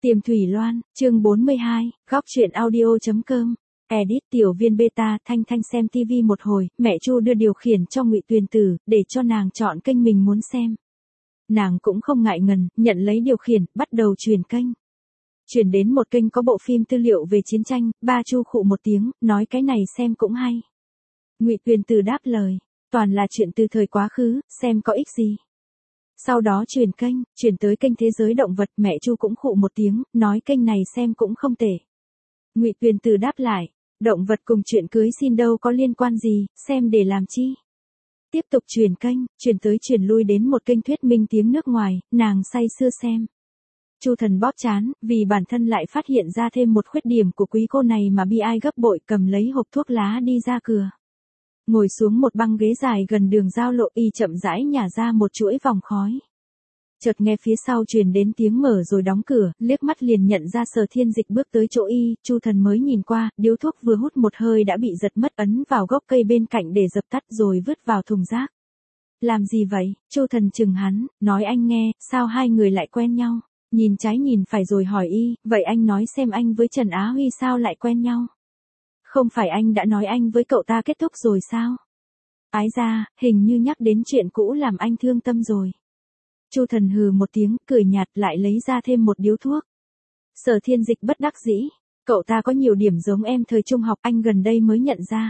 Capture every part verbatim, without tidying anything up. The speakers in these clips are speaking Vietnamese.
Tiềm Thủy Loan, chương bốn mươi hai, góc truyện audio.com. Edit tiểu viên beta. Thanh Thanh xem tivi một hồi, mẹ Chu đưa điều khiển cho Ngụy Tuyền Tử, để cho nàng chọn kênh mình muốn xem. Nàng cũng không ngại ngần, nhận lấy điều khiển, bắt đầu truyền kênh. Chuyển đến một kênh có bộ phim tư liệu về chiến tranh, ba Chu khụ một tiếng, nói cái này xem cũng hay. Ngụy Tuyền Tử đáp lời, toàn là chuyện từ thời quá khứ, xem có ích gì. Sau đó chuyển kênh, chuyển tới kênh Thế giới động vật, mẹ Chu cũng khụ một tiếng, nói kênh này xem cũng không tệ. Ngụy Tuyền Tử đáp lại, động vật cùng chuyện cưới xin đâu có liên quan gì, xem để làm chi. Tiếp tục chuyển kênh, chuyển tới chuyển lui đến một kênh thuyết minh tiếng nước ngoài, nàng say sưa xem. Chu Thần bóp chán, vì bản thân lại phát hiện ra thêm một khuyết điểm của quý cô này mà bi ai gấp bội, cầm lấy hộp thuốc lá đi ra cửa. Ngồi xuống một băng ghế dài gần đường giao lộ, y chậm rãi nhả ra một chuỗi vòng khói. Chợt nghe phía sau truyền đến tiếng mở rồi đóng cửa, liếc mắt liền nhận ra Sở Thiên Dịch bước tới chỗ y, Chu Thần mới nhìn qua, điếu thuốc vừa hút một hơi đã bị giật mất, ấn vào gốc cây bên cạnh để dập tắt rồi vứt vào thùng rác. Làm gì vậy? Chu Thần chừng hắn, nói anh nghe, sao hai người lại quen nhau? Nhìn trái nhìn phải rồi hỏi y, vậy anh nói xem anh với Trần Á Huy sao lại quen nhau? Không phải anh đã nói anh với cậu ta kết thúc rồi sao? Ái ra, hình như nhắc đến chuyện cũ làm anh thương tâm rồi. Chu Thần hừ một tiếng, cười nhạt, lại lấy ra thêm một điếu thuốc. Sở Thiên Dịch bất đắc dĩ, cậu ta có nhiều điểm giống em thời trung học, anh gần đây mới nhận ra.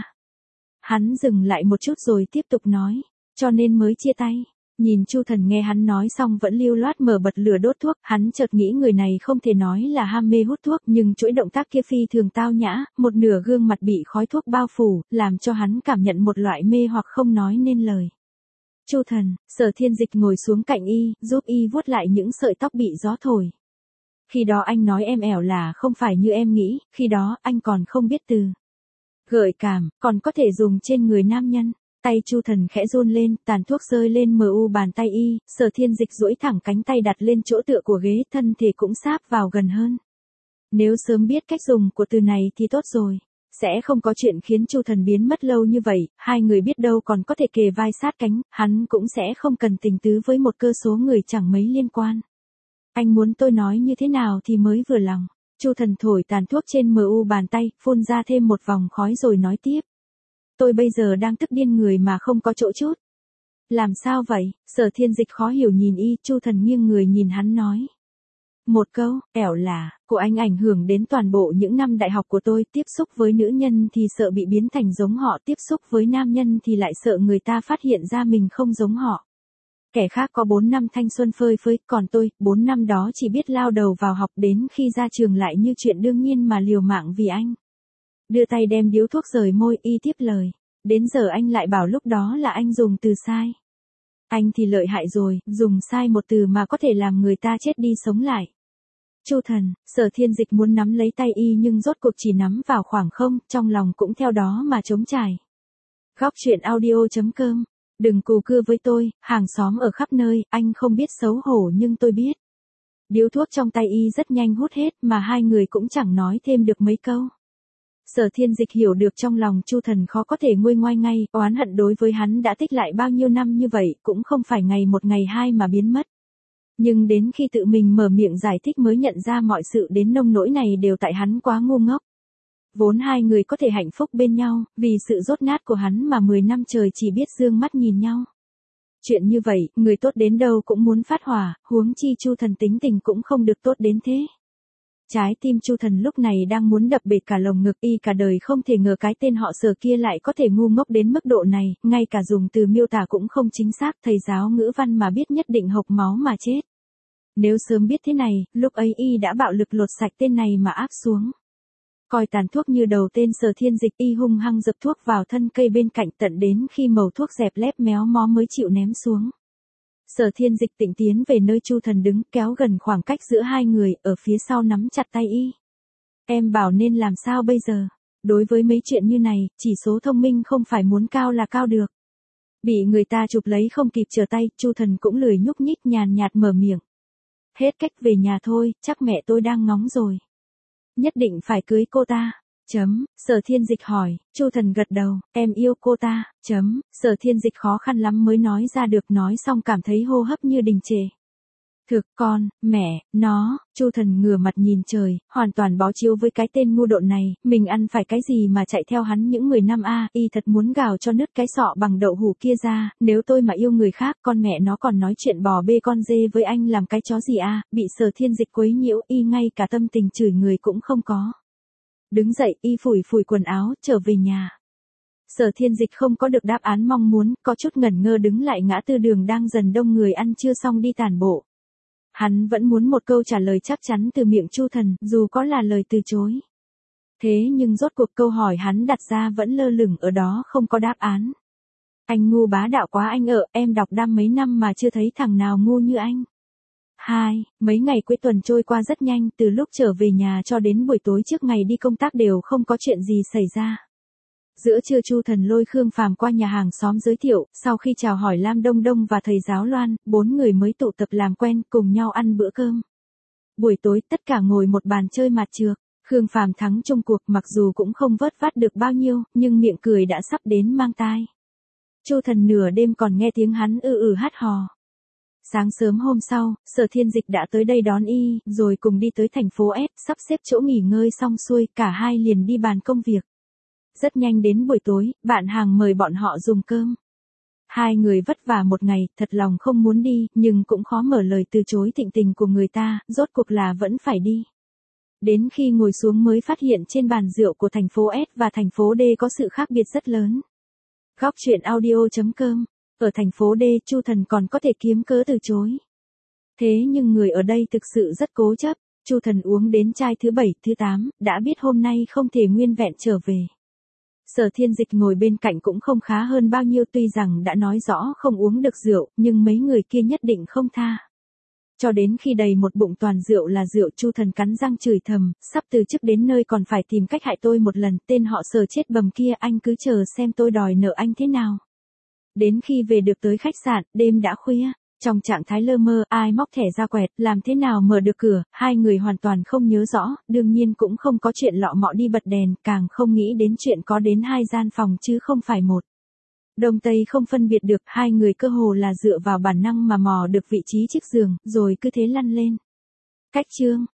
Hắn dừng lại một chút rồi tiếp tục nói, cho nên mới chia tay. Nhìn Chu Thần nghe hắn nói xong vẫn lưu loát mở bật lửa đốt thuốc, hắn chợt nghĩ người này không thể nói là ham mê hút thuốc, nhưng chuỗi động tác kia phi thường tao nhã, một nửa gương mặt bị khói thuốc bao phủ, làm cho hắn cảm nhận một loại mê hoặc không nói nên lời. Chu Thần, Sở Thiên Dịch ngồi xuống cạnh y, giúp y vuốt lại những sợi tóc bị gió thổi. Khi đó anh nói em ẻo là không phải như em nghĩ, khi đó anh còn không biết từ gợi cảm, còn có thể dùng trên người nam nhân. Tay Chu Thần khẽ run lên, tàn thuốc rơi lên mờ u bàn tay y, Sở Thiên Dịch duỗi thẳng cánh tay đặt lên chỗ tựa của ghế, thân thể cũng sáp vào gần hơn. Nếu sớm biết cách dùng của từ này thì tốt rồi, sẽ không có chuyện khiến Chu Thần biến mất lâu như vậy, hai người biết đâu còn có thể kề vai sát cánh, hắn cũng sẽ không cần tình tứ với một cơ số người chẳng mấy liên quan. Anh muốn tôi nói như thế nào thì mới vừa lòng. Chu Thần thổi tàn thuốc trên mờ u bàn tay, phun ra thêm một vòng khói rồi nói tiếp. Tôi bây giờ đang tức điên người mà không có chỗ chút. Làm sao vậy? Sở Thiên Dịch khó hiểu nhìn y, Chu Thần nghiêng người nhìn hắn nói. Một câu, ẻo là, của anh ảnh hưởng đến toàn bộ những năm đại học của tôi, tiếp xúc với nữ nhân thì sợ bị biến thành giống họ, tiếp xúc với nam nhân thì lại sợ người ta phát hiện ra mình không giống họ. Kẻ khác có bốn năm thanh xuân phơi phới, còn tôi, bốn năm đó chỉ biết lao đầu vào học, đến khi ra trường lại như chuyện đương nhiên mà liều mạng vì anh. Đưa tay đem điếu thuốc rời môi, y tiếp lời. Đến giờ anh lại bảo lúc đó là anh dùng từ sai. Anh thì lợi hại rồi, dùng sai một từ mà có thể làm người ta chết đi sống lại. Chu Thần, Sở Thiên Dịch muốn nắm lấy tay y nhưng rốt cuộc chỉ nắm vào khoảng không, trong lòng cũng theo đó mà trống trải. Góc truyện audio.com. Đừng cù cưa với tôi, hàng xóm ở khắp nơi, anh không biết xấu hổ nhưng tôi biết. Điếu thuốc trong tay y rất nhanh hút hết mà hai người cũng chẳng nói thêm được mấy câu. Sở Thiên Dịch hiểu được trong lòng Chu Thần khó có thể nguôi ngoai ngay, oán hận đối với hắn đã tích lại bao nhiêu năm như vậy, cũng không phải ngày một ngày hai mà biến mất. Nhưng đến khi tự mình mở miệng giải thích mới nhận ra mọi sự đến nông nỗi này đều tại hắn quá ngu ngốc. Vốn hai người có thể hạnh phúc bên nhau, vì sự dốt nát của hắn mà mười năm trời chỉ biết dương mắt nhìn nhau. Chuyện như vậy, người tốt đến đâu cũng muốn phát hỏa, huống chi Chu Thần tính tình cũng không được tốt đến thế. Trái tim Chu Thần lúc này đang muốn đập bể cả lồng ngực, y cả đời không thể ngờ cái tên họ Sở kia lại có thể ngu ngốc đến mức độ này, ngay cả dùng từ miêu tả cũng không chính xác, thầy giáo ngữ văn mà biết nhất định hộc máu mà chết. Nếu sớm biết thế này, lúc ấy y đã bạo lực lột sạch tên này mà áp xuống. Coi tàn thuốc như đầu tên Sở Thiên Dịch, y hung hăng dập thuốc vào thân cây bên cạnh tận đến khi mẩu thuốc dẹp lép méo mó mới chịu ném xuống. Sở Thiên Dịch tịnh tiến về nơi Chu Thần đứng, kéo gần khoảng cách giữa hai người, ở phía sau nắm chặt tay y. Em bảo nên làm sao bây giờ? Đối với mấy chuyện như này, chỉ số thông minh không phải muốn cao là cao được. Bị người ta chụp lấy không kịp trở tay, Chu Thần cũng lười nhúc nhích, nhàn nhạt mở miệng. Hết cách về nhà thôi, chắc mẹ tôi đang ngóng rồi. Nhất định phải cưới cô ta. Chấm, Sở Thiên Dịch hỏi, Chu Thần gật đầu, em yêu cô ta, chấm, Sở Thiên Dịch khó khăn lắm mới nói ra được, nói xong cảm thấy hô hấp như đình trệ. Thực con, mẹ, nó, Chu Thần ngửa mặt nhìn trời, hoàn toàn bó chiếu với cái tên ngu độn này, mình ăn phải cái gì mà chạy theo hắn những mười năm a, y thật muốn gào cho nứt cái sọ bằng đậu hũ kia ra, nếu tôi mà yêu người khác, con mẹ nó còn nói chuyện bò bê con dê với anh làm cái chó gì a, bị Sở Thiên Dịch quấy nhiễu, y ngay cả tâm tình chửi người cũng không có. Đứng dậy, y phủi phủi quần áo, trở về nhà. Sở Thiên Dịch không có được đáp án mong muốn, có chút ngẩn ngơ đứng lại ngã tư đường đang dần đông người ăn trưa xong đi tản bộ. Hắn vẫn muốn một câu trả lời chắc chắn từ miệng Chu Thần, dù có là lời từ chối. Thế nhưng rốt cuộc câu hỏi hắn đặt ra vẫn lơ lửng ở đó không có đáp án. Anh ngu bá đạo quá anh ạ, em đọc đam mấy năm mà chưa thấy thằng nào ngu như anh. Hai, mấy ngày cuối tuần trôi qua rất nhanh, từ lúc trở về nhà cho đến buổi tối trước ngày đi công tác đều không có chuyện gì xảy ra. Giữa trưa Chu Thần lôi Khương Phàm qua nhà hàng xóm giới thiệu, sau khi chào hỏi Lam Đông Đông và thầy giáo Loan, bốn người mới tụ tập làm quen, cùng nhau ăn bữa cơm. Buổi tối tất cả ngồi một bàn chơi mạt trược, Khương Phàm thắng chung cuộc mặc dù cũng không vớt vát được bao nhiêu, nhưng miệng cười đã sắp đến mang tai. Chu Thần nửa đêm còn nghe tiếng hắn ư ử hát hò. Sáng sớm hôm sau, Sở Thiên Dịch đã tới đây đón y, rồi cùng đi tới thành phố S, sắp xếp chỗ nghỉ ngơi xong xuôi, cả hai liền đi bàn công việc. Rất nhanh đến buổi tối, bạn hàng mời bọn họ dùng cơm. Hai người vất vả một ngày, thật lòng không muốn đi, nhưng cũng khó mở lời từ chối thịnh tình của người ta, rốt cuộc là vẫn phải đi. Đến khi ngồi xuống mới phát hiện trên bàn rượu của thành phố S và thành phố D có sự khác biệt rất lớn. Góc truyện audio chấm com. Ở thành phố D, Chu Thần còn có thể kiếm cớ từ chối. Thế nhưng người ở đây thực sự rất cố chấp, Chu Thần uống đến chai thứ bảy, thứ tám, đã biết hôm nay không thể nguyên vẹn trở về. Sở Thiên Dịch ngồi bên cạnh cũng không khá hơn bao nhiêu, tuy rằng đã nói rõ không uống được rượu, nhưng mấy người kia nhất định không tha. Cho đến khi đầy một bụng toàn rượu là rượu, Chu Thần cắn răng chửi thầm, sắp từ chức đến nơi còn phải tìm cách hại tôi một lần, tên họ Sở chết bầm kia, anh cứ chờ xem tôi đòi nợ anh thế nào. Đến khi về được tới khách sạn, đêm đã khuya, trong trạng thái lơ mơ, ai móc thẻ ra quẹt, làm thế nào mở được cửa, hai người hoàn toàn không nhớ rõ, đương nhiên cũng không có chuyện lọ mọ đi bật đèn, càng không nghĩ đến chuyện có đến hai gian phòng chứ không phải một. Đông Tây không phân biệt được, hai người cơ hồ là dựa vào bản năng mà mò được vị trí chiếc giường, rồi cứ thế lăn lên. Cách chương